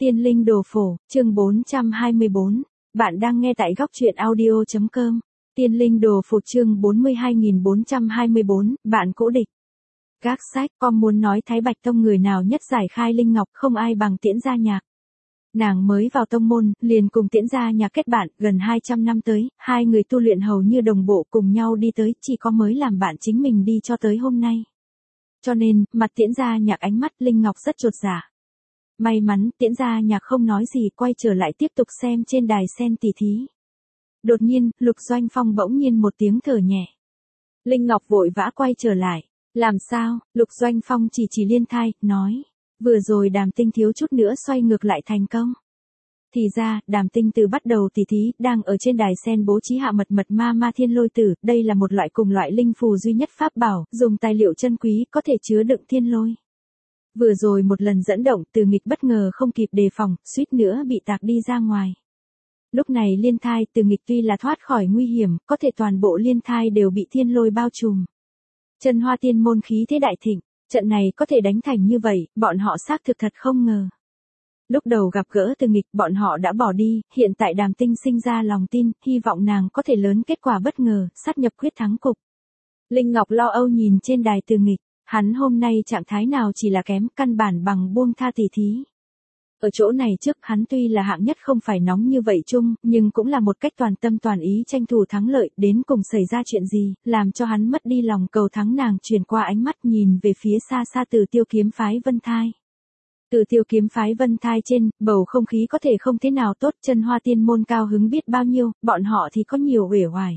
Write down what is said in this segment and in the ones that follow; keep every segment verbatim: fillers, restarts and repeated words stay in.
Tiên linh đồ phổ, chương bốn trăm hai mươi bốn. Bạn đang nghe tại góc truyện audio chấm com. Tiên linh đồ phổ chương bốn mươi hai nghìn bốn trăm hai mươi bốn, bạn cũ địch. Gác sách, con muốn nói Thái Bạch Tông người nào nhất giải khai linh ngọc không ai bằng Tiễn Gia Nhạc. Nàng mới vào tông môn, liền cùng Tiễn Gia Nhạc kết bạn, gần hai trăm năm tới, hai người tu luyện hầu như đồng bộ cùng nhau đi tới, chỉ có mới làm bạn chính mình đi cho tới hôm nay. Cho nên, mặt Tiễn Gia Nhạc ánh mắt Linh Ngọc rất chột dạ. May mắn, Tiễn Gia Nhạc không nói gì, quay trở lại tiếp tục xem trên đài sen tỉ thí. Đột nhiên, Lục Doanh Phong bỗng nhiên một tiếng thở nhẹ. Linh Ngọc vội vã quay trở lại. Làm sao? Lục Doanh Phong chỉ chỉ Liên Thai, nói. Vừa rồi Đàm Tinh thiếu chút nữa xoay ngược lại thành công. Thì ra, Đàm Tinh từ bắt đầu tỉ thí, đang ở trên đài sen bố trí hạ mật mật ma ma thiên lôi tử, đây là một loại cùng loại linh phù duy nhất pháp bảo, dùng tài liệu chân quý, có thể chứa đựng thiên lôi. Vừa rồi một lần dẫn động, Từ Nghịch bất ngờ không kịp đề phòng, suýt nữa bị tạc đi ra ngoài. Lúc này Liên Thai, Từ Nghịch tuy là thoát khỏi nguy hiểm, có thể toàn bộ Liên Thai đều bị thiên lôi bao trùm. Chân Hoa Tiên môn khí thế đại thịnh, trận này có thể đánh thành như vậy, bọn họ xác thực thật không ngờ. Lúc đầu gặp gỡ Từ Nghịch, bọn họ đã bỏ đi, hiện tại Đàm Tinh sinh ra lòng tin, hy vọng nàng có thể lớn kết quả bất ngờ, sát nhập quyết thắng cục. Linh Ngọc lo âu nhìn trên đài Từ Nghịch, hắn hôm nay trạng thái nào chỉ là kém, căn bản bằng buông tha tỉ thí. Ở chỗ này trước, hắn tuy là hạng nhất không phải nóng như vậy chung, nhưng cũng là một cách toàn tâm toàn ý tranh thủ thắng lợi, đến cùng xảy ra chuyện gì, làm cho hắn mất đi lòng cầu thắng. Nàng chuyển qua ánh mắt nhìn về phía xa xa Từ Tiêu kiếm phái Vân Thai. Từ Tiêu kiếm phái Vân Thai trên, bầu không khí có thể không thế nào tốt, Chân Hoa Tiên môn cao hứng biết bao nhiêu, bọn họ thì có nhiều uể oải.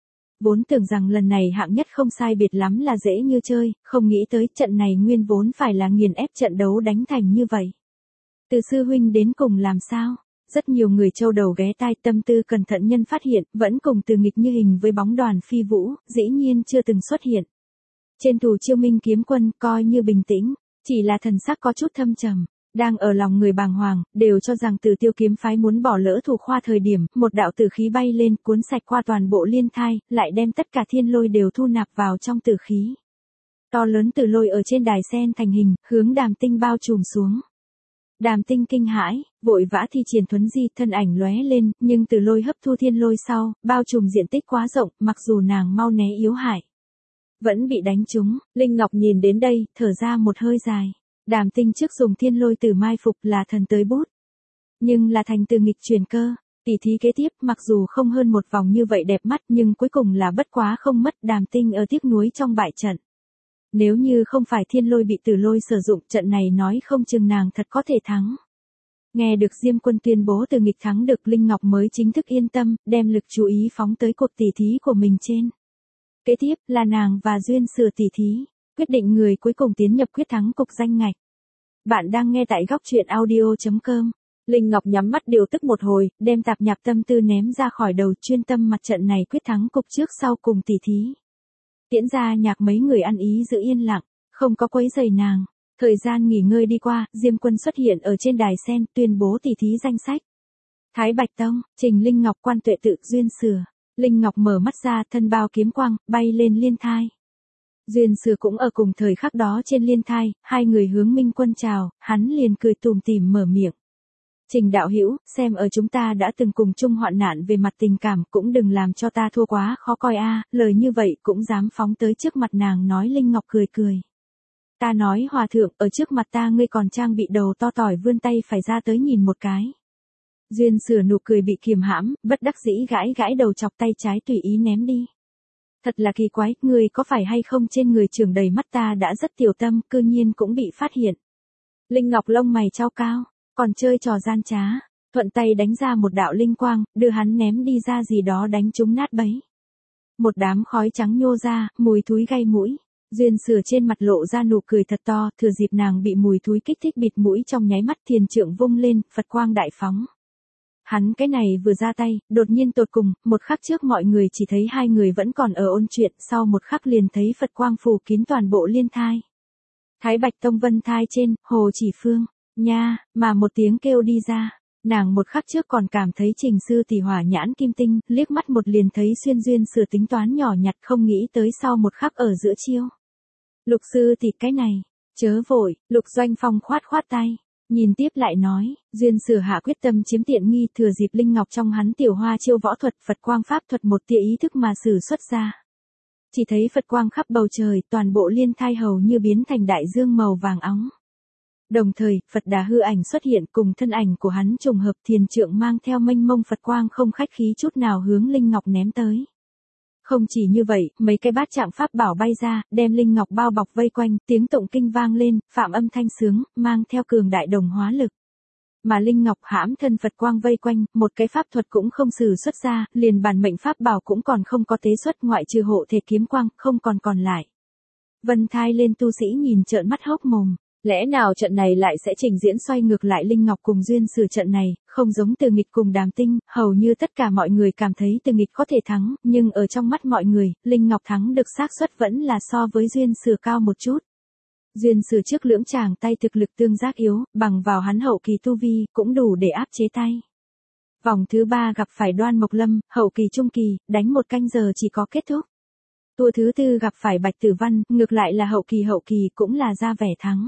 Vốn tưởng rằng lần này hạng nhất không sai biệt lắm là dễ như chơi, không nghĩ tới trận này nguyên vốn phải là nghiền ép trận đấu đánh thành như vậy. Từ sư huynh đến cùng làm sao? Rất nhiều người châu đầu ghé tai, tâm tư cẩn thận nhân phát hiện, vẫn cùng Từ Nghịch như hình với bóng Đoàn Phi Vũ, dĩ nhiên chưa từng xuất hiện. Trên Thủ Chiêu Minh kiếm quân coi như bình tĩnh, chỉ là thần sắc có chút thâm trầm. Đang ở lòng người bàng hoàng, đều cho rằng Từ Tiêu kiếm phái muốn bỏ lỡ thủ khoa thời điểm, một đạo tử khí bay lên, cuốn sạch qua toàn bộ Liên Thai, lại đem tất cả thiên lôi đều thu nạp vào trong tử khí. To lớn tử lôi ở trên đài sen thành hình, hướng Đàm Tinh bao trùm xuống. Đàm Tinh kinh hãi, vội vã thi triển thuấn di, thân ảnh lóe lên, nhưng tử lôi hấp thu thiên lôi sau, bao trùm diện tích quá rộng, mặc dù nàng mau né yếu hại, vẫn bị đánh trúng. Linh Ngọc nhìn đến đây, thở ra một hơi dài. Đàm Tinh trước dùng thiên lôi tử mai phục là thần tới bút, nhưng là thành Từ Nghịch truyền cơ. Tỷ thí kế tiếp, mặc dù không hơn một vòng như vậy đẹp mắt, nhưng cuối cùng là bất quá không mất. Đàm Tinh ở tiếc nuối trong bại trận. Nếu như không phải thiên lôi bị tử lôi sử dụng, trận này nói không chừng nàng thật có thể thắng. Nghe được Diêm Quân tuyên bố Từ Nghịch thắng được, Linh Ngọc mới chính thức yên tâm, đem lực chú ý phóng tới cuộc tỷ thí của mình trên. Kế tiếp là nàng và Duyên Sửa tỷ thí, quyết định người cuối cùng tiến nhập quyết thắng cục danh ngạch. Bạn đang nghe tại góc truyện audio chấm com. Linh Ngọc nhắm mắt điều tức một hồi, đem tạp nhạp tâm tư ném ra khỏi đầu, chuyên tâm mặt trận này quyết thắng cục trước sau cùng tỷ thí. Tiễn Gia Nhạc mấy người ăn ý giữ yên lặng, không có quấy rầy nàng. Thời gian nghỉ ngơi đi qua, Diêm Quân xuất hiện ở trên đài sen, tuyên bố tỷ thí danh sách. Thái Bạch Tông, Trình Linh Ngọc, Quan Tuệ Tự, Duyên Sửa. Linh Ngọc mở mắt ra, thân bao kiếm quang, bay lên Liên Thai. Duyên Sửa cũng ở cùng thời khắc đó trên Liên Thai, hai người hướng Minh Quân chào, hắn liền cười tủm tỉm mở miệng. Trình đạo hữu, xem ở chúng ta đã từng cùng chung hoạn nạn về mặt tình cảm, cũng đừng làm cho ta thua quá khó coi a. Lời như vậy cũng dám phóng tới trước mặt nàng nói. Linh Ngọc cười cười. Ta nói hòa thượng, ở trước mặt ta ngươi còn trang bị đầu to tỏi, vươn tay phải ra tới nhìn một cái. Duyên Sửa nụ cười bị kiềm hãm, bất đắc dĩ gãi gãi đầu, chọc tay trái tùy ý ném đi. Thật là kỳ quái, ngươi có phải hay không trên người trưởng đầy mắt ta đã rất tiểu tâm, cư nhiên cũng bị phát hiện. Linh Ngọc lông mày trao cao, còn chơi trò gian trá, thuận tay đánh ra một đạo linh quang, đưa hắn ném đi ra gì đó đánh trúng nát bấy. Một đám khói trắng nhô ra, mùi thúi gây mũi. Duyên Sửa trên mặt lộ ra nụ cười thật to, thừa dịp nàng bị mùi thúi kích thích bịt mũi trong nháy mắt, thiền trượng vung lên, Phật quang đại phóng. Hắn cái này vừa ra tay, đột nhiên tột cùng, một khắc trước mọi người chỉ thấy hai người vẫn còn ở ôn chuyện, sau một khắc liền thấy Phật quang phủ kín toàn bộ Liên Thai. Thái Bạch Tông Vân Thai trên, Hồ Chỉ Phương, nha, mà một tiếng kêu đi ra. Nàng một khắc trước còn cảm thấy Trình sư tỷ hỏa nhãn kim tinh, liếc mắt một liền thấy xuyên Duyên Sửa tính toán nhỏ nhặt, không nghĩ tới sau một khắc ở giữa chiêu. Lục sư tỷ cái này, chớ vội, Lục Doanh Phong khoát khoát tay. Nhìn tiếp lại nói, Duyên Sử hạ quyết tâm chiếm tiện nghi, thừa dịp linh ngọc trong hắn tiểu hoa chiêu võ thuật, Phật quang pháp thuật một tia ý thức mà sử xuất ra. Chỉ thấy Phật quang khắp bầu trời, toàn bộ liên thai hầu như biến thành đại dương màu vàng óng. Đồng thời, Phật Đà hư ảnh xuất hiện cùng thân ảnh của hắn trùng hợp, thiền trượng mang theo mênh mông Phật quang không khách khí chút nào hướng linh ngọc ném tới. Không chỉ như vậy, mấy cái bát trạng pháp bảo bay ra, đem linh ngọc bao bọc vây quanh, tiếng tụng kinh vang lên, phạm âm thanh sướng, mang theo cường đại đồng hóa lực. Mà linh ngọc hãm thân Phật quang vây quanh, một cái pháp thuật cũng không sử xuất ra, liền bản mệnh pháp bảo cũng còn không có tế xuất, ngoại trừ hộ thể kiếm quang, không còn còn lại. Vân thai lên tu sĩ nhìn trợn mắt hốc mồm. Lẽ nào trận này lại sẽ trình diễn xoay ngược lại Linh Ngọc cùng Duyên Sử trận này, không giống Từ Nghịch cùng Đàm Tinh, hầu như tất cả mọi người cảm thấy Từ Nghịch có thể thắng, nhưng ở trong mắt mọi người, Linh Ngọc thắng được xác suất vẫn là so với Duyên Sử cao một chút. Duyên Sử trước lưỡng chàng tay thực lực tương giác yếu, bằng vào hắn hậu kỳ tu vi, cũng đủ để áp chế tay. Vòng thứ ba gặp phải Đoan Mộc Lâm, hậu kỳ trung kỳ, đánh một canh giờ chỉ có kết thúc. Tour thứ tư gặp phải Bạch Tử Văn, ngược lại là hậu kỳ hậu kỳ cũng là ra vẻ thắng.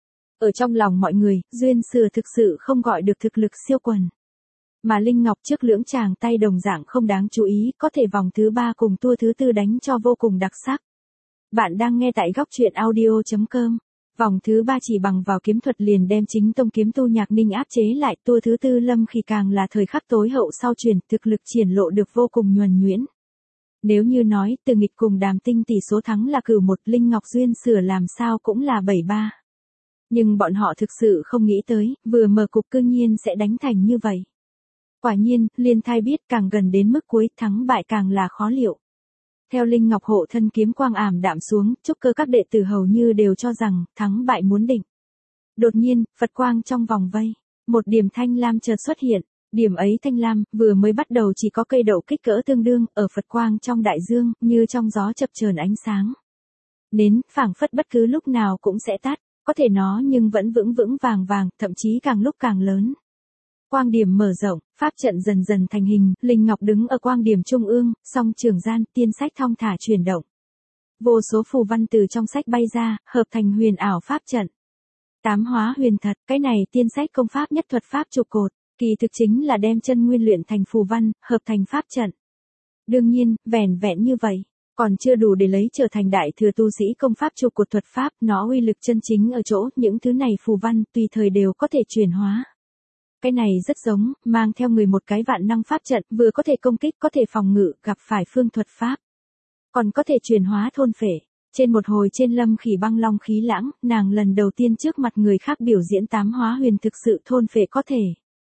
Ở trong lòng mọi người, Duyên Sử thực sự không gọi được thực lực siêu quần. Mà Linh Ngọc trước lưỡng chàng tay đồng dạng không đáng chú ý, có thể vòng thứ ba cùng tour thứ tư đánh cho vô cùng đặc sắc. Bạn đang nghe tại góc truyện audio chấm com. Vòng thứ ba chỉ bằng vào kiếm thuật liền đem chính tông kiếm tu Nhạc Ninh áp chế lại, tour thứ tư Lâm Khỉ càng là thời khắc tối hậu sau truyền, thực lực triển lộ được vô cùng nhuần nhuyễn. Nếu như nói, Từ Nghịch cùng Đàm Tinh tỷ số thắng là cửu một, Linh Ngọc Duyên Sử làm sao cũng là bảy ba. Nhưng bọn họ thực sự không nghĩ tới, vừa mở cục cương nhiên sẽ đánh thành như vậy. Quả nhiên, liên thai biết càng gần đến mức cuối, thắng bại càng là khó liệu. Theo Linh Ngọc hộ thân kiếm quang ảm đạm xuống, trúc cơ các đệ tử hầu như đều cho rằng, thắng bại muốn định. Đột nhiên, Phật quang trong vòng vây, một điểm thanh lam chợt xuất hiện. Điểm ấy thanh lam, vừa mới bắt đầu chỉ có cây đậu kích cỡ tương đương, ở Phật quang trong đại dương, như trong gió chập chờn ánh sáng. Nến, phảng phất bất cứ lúc nào cũng sẽ tắt. Có thể nó nhưng vẫn vững vững vàng vàng, thậm chí càng lúc càng lớn. Quang điểm mở rộng, pháp trận dần dần thành hình, Linh Ngọc đứng ở quang điểm trung ương, song trường gian, tiên sách thong thả chuyển động. Vô số phù văn từ trong sách bay ra, hợp thành huyền ảo pháp trận. Tám hóa huyền thật, cái này tiên sách công pháp nhất thuật pháp trụ cột, kỳ thực chính là đem chân nguyên luyện thành phù văn, hợp thành pháp trận. Đương nhiên, vẻn vẹn như vậy. Còn chưa đủ để lấy trở thành đại thừa tu sĩ công pháp trụ cột thuật pháp, nó uy lực chân chính ở chỗ, những thứ này phù văn, tùy thời đều có thể chuyển hóa. Cái này rất giống, mang theo người một cái vạn năng pháp trận, vừa có thể công kích, có thể phòng ngự, gặp phải phương thuật pháp. Còn có thể chuyển hóa thôn phệ. Trên một hồi trên Lâm Khỉ băng long khí lãng, nàng lần đầu tiên trước mặt người khác biểu diễn tám hóa huyền thực sự thôn phệ có thể.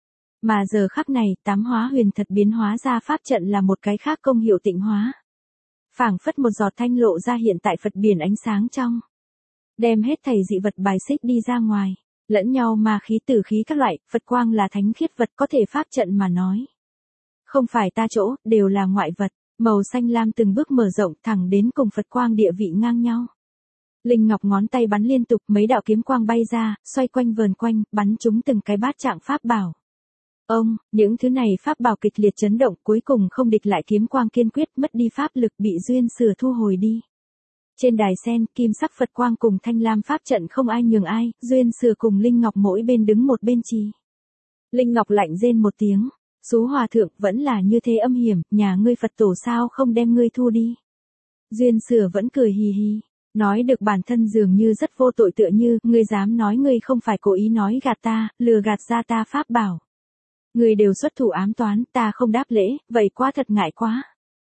Mà giờ khắc này, tám hóa huyền thật biến hóa ra pháp trận là một cái khác công hiệu tịnh hóa. Phảng phất một giọt thanh lộ ra hiện tại Phật biển ánh sáng trong. Đem hết thảy dị vật bài xích đi ra ngoài. Lẫn nhau mà khí tử khí các loại, Phật quang là thánh khiết vật có thể pháp trận mà nói. Không phải ta chỗ, đều là ngoại vật. Màu xanh lam từng bước mở rộng thẳng đến cùng Phật quang địa vị ngang nhau. Linh Ngọc ngón tay bắn liên tục mấy đạo kiếm quang bay ra, xoay quanh vờn quanh, bắn trúng từng cái bát trạng pháp bảo. Ông, những thứ này pháp bảo kịch liệt chấn động cuối cùng không địch lại kiếm quang kiên quyết mất đi pháp lực bị Duyên Sử thu hồi đi. Trên đài sen, kim sắc Phật quang cùng thanh lam pháp trận không ai nhường ai, Duyên Sử cùng Linh Ngọc mỗi bên đứng một bên trì. Linh Ngọc lạnh rên một tiếng, Sú Hòa Thượng vẫn là như thế âm hiểm, nhà ngươi Phật tổ sao không đem ngươi thu đi. Duyên Sử vẫn cười hì hì, nói được bản thân dường như rất vô tội tựa như, ngươi dám nói ngươi không phải cố ý nói gạt ta, lừa gạt ra ta pháp bảo. Người đều xuất thủ ám toán, ta không đáp lễ, vậy quá thật ngại quá.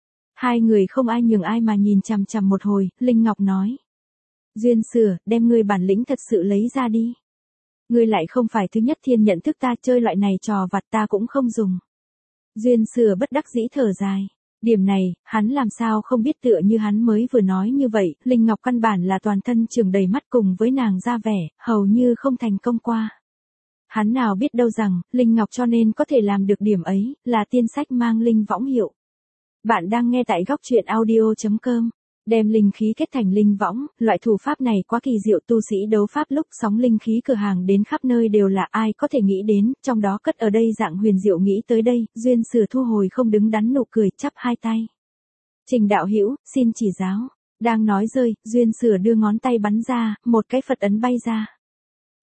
Hai người không ai nhường ai mà nhìn chằm chằm một hồi, Linh Ngọc nói. Duyên Sử, đem ngươi bản lĩnh thật sự lấy ra đi. Ngươi lại không phải thứ nhất thiên nhận thức ta, chơi loại này trò vặt ta cũng không dùng. Duyên Sử bất đắc dĩ thở dài. Điểm này, hắn làm sao không biết tựa như hắn mới vừa nói như vậy, Linh Ngọc căn bản là toàn thân trường đầy mắt cùng với nàng ra vẻ, hầu như không thành công qua. Hắn nào biết đâu rằng, Linh Ngọc cho nên có thể làm được điểm ấy, là tiên sách mang linh võng hiệu. Bạn đang nghe tại góc truyện audio chấm com. Đem linh khí kết thành linh võng, loại thủ pháp này quá kỳ diệu, tu sĩ đấu pháp lúc sóng linh khí cửa hàng đến khắp nơi đều là ai có thể nghĩ đến, trong đó cất ở đây dạng huyền diệu nghĩ tới đây, Duyên Sử thu hồi không đứng đắn nụ cười, chắp hai tay. Trình đạo hữu, xin chỉ giáo. Đang nói rơi, Duyên Sử đưa ngón tay bắn ra, một cái Phật ấn bay ra.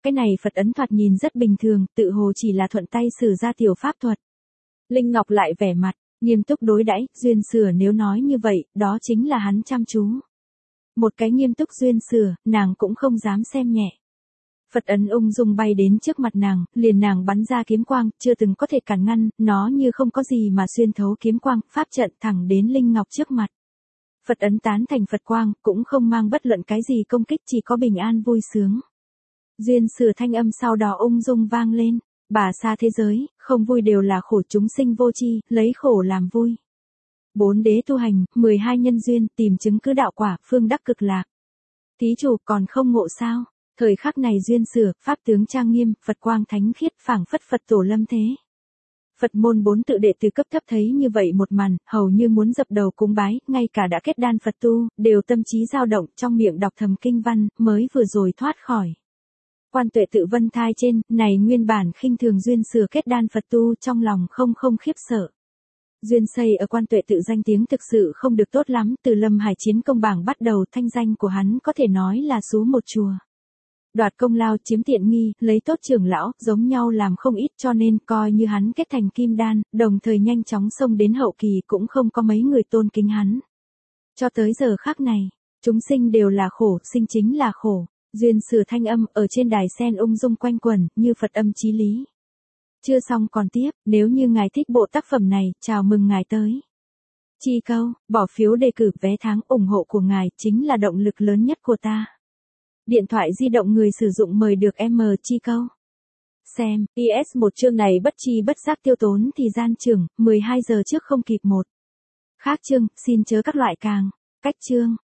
cái này Phật ấn thoạt nhìn rất bình thường, tự hồ chỉ là thuận tay sử ra tiểu pháp thuật. Linh Ngọc lại vẻ mặt, nghiêm túc đối đãi, Duyên Sửa nếu nói như vậy, đó chính là hắn chăm chú. Một cái nghiêm túc Duyên Sửa, nàng cũng không dám xem nhẹ. Phật ấn ung dung bay đến trước mặt nàng, liền nàng bắn ra kiếm quang, chưa từng có thể cản ngăn, nó như không có gì mà xuyên thấu kiếm quang, pháp trận thẳng đến Linh Ngọc trước mặt. Phật ấn tán thành Phật quang, cũng không mang bất luận cái gì công kích, chỉ có bình an vui sướng. Duyên Sửa thanh âm sau đó ung dung vang lên, bà xa thế giới, không vui đều là khổ, chúng sinh vô tri, lấy khổ làm vui. Bốn đế tu hành, mười hai nhân duyên, tìm chứng cứ đạo quả, phương đắc cực lạc. Thí chủ còn không ngộ sao? Thời khắc này Duyên Sửa, pháp tướng trang nghiêm, Phật quang thánh khiết, phảng phất Phật tổ lâm thế. Phật môn bốn tự đệ từ cấp thấp thấy như vậy một màn, hầu như muốn dập đầu cúng bái, ngay cả đã kết đan Phật tu, đều tâm trí dao động, trong miệng đọc thầm kinh văn, mới vừa rồi thoát khỏi. Quan Tuệ tự vân thai trên, này nguyên bản khinh thường Duyên Sửa kết đan Phật tu, trong lòng không không khiếp sợ. Duyên Xây ở Quan Tuệ tự danh tiếng thực sự không được tốt lắm, từ Lâm Hải chiến công bảng bắt đầu, thanh danh của hắn có thể nói là số một chùa. Đoạt công lao, chiếm tiện nghi, lấy tốt trưởng lão, giống nhau làm không ít, cho nên coi như hắn kết thành kim đan, đồng thời nhanh chóng xông đến hậu kỳ cũng không có mấy người tôn kính hắn. Cho tới giờ khắc này, chúng sinh đều là khổ, sinh chính là khổ. Duyên Sửa thanh âm ở trên đài sen ung dung quanh quẩn, như Phật âm chí lý. Chưa xong còn tiếp, nếu như ngài thích bộ tác phẩm này, chào mừng ngài tới. Chi câu, bỏ phiếu đề cử vé tháng, ủng hộ của ngài chính là động lực lớn nhất của ta. Điện thoại di động người sử dụng mời được em chi câu. Xem, pê ét một chương này bất chi bất giác tiêu tốn thì gian trưởng, mười hai giờ trước không kịp một. Khác chương, xin chớ các loại càng, cách chương.